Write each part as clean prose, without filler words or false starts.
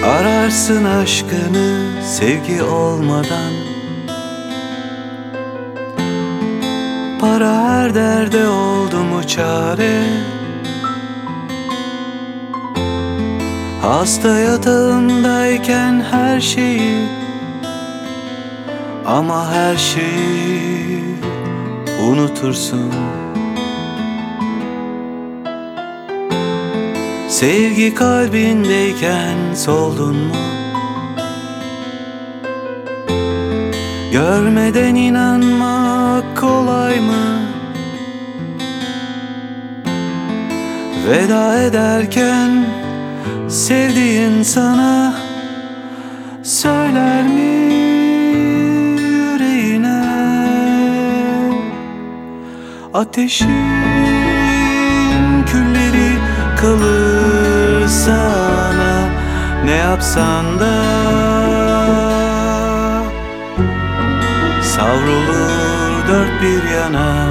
Ararsın aşkını sevgi olmadan. Para her derde oldu mu çare? Hasta yatağındayken her şeyi, ama her şeyi unutursun. Sevgi kalbindeyken soldun mu? Görmeden inanmak kolay mı? Veda ederken sevdiğin sana söyler mi yüreğine? Ateşin külleri kalır sana, ne yapsan da savrulur dört bir yana.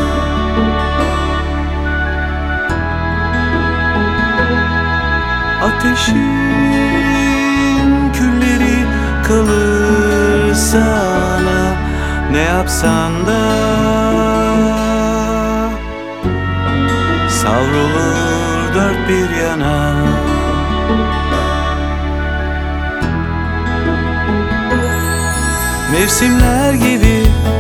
Ateşin külleri kalır sana, ne yapsan da savrulur dört bir yana. Mevsimler gibi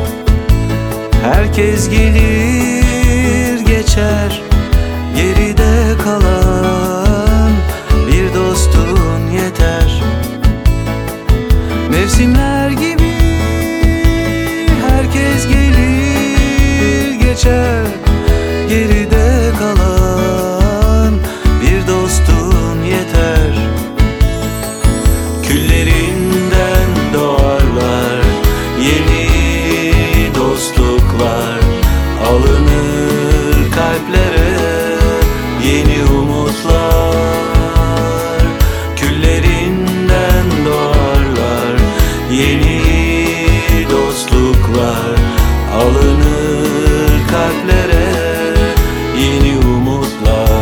herkes gelir geçer, geride kalan bir dostun yeter. Mevsimler gibi herkes gelir geçer, geride kalan bir dostun yeter. Küllerinden doğarlar yeni dostluklar, alınır kalplere yeni umutlar. Küllerinden doğarlar yeni dostluklar, alınır kalplere yeni umutlar.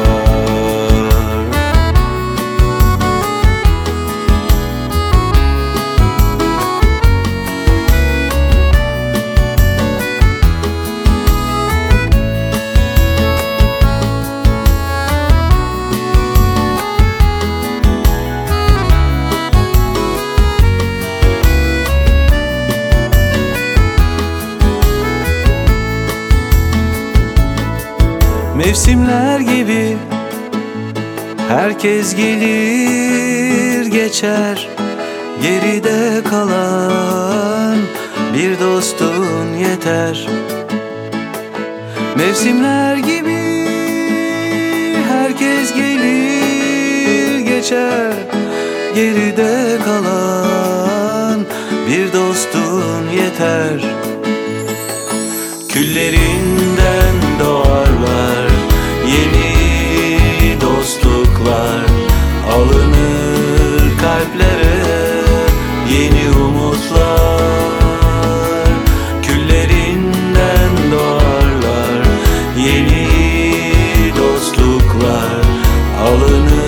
Mevsimler gibi herkes gelir geçer, geride kalan bir dostun yeter. Mevsimler gibi herkes gelir geçer, geride kalan bir dostun yeter. Küllerinden doğarlar yeni dostluklar, alınır kalplere yeni umutlar. Küllerinden doğarlar yeni dostluklar, alınır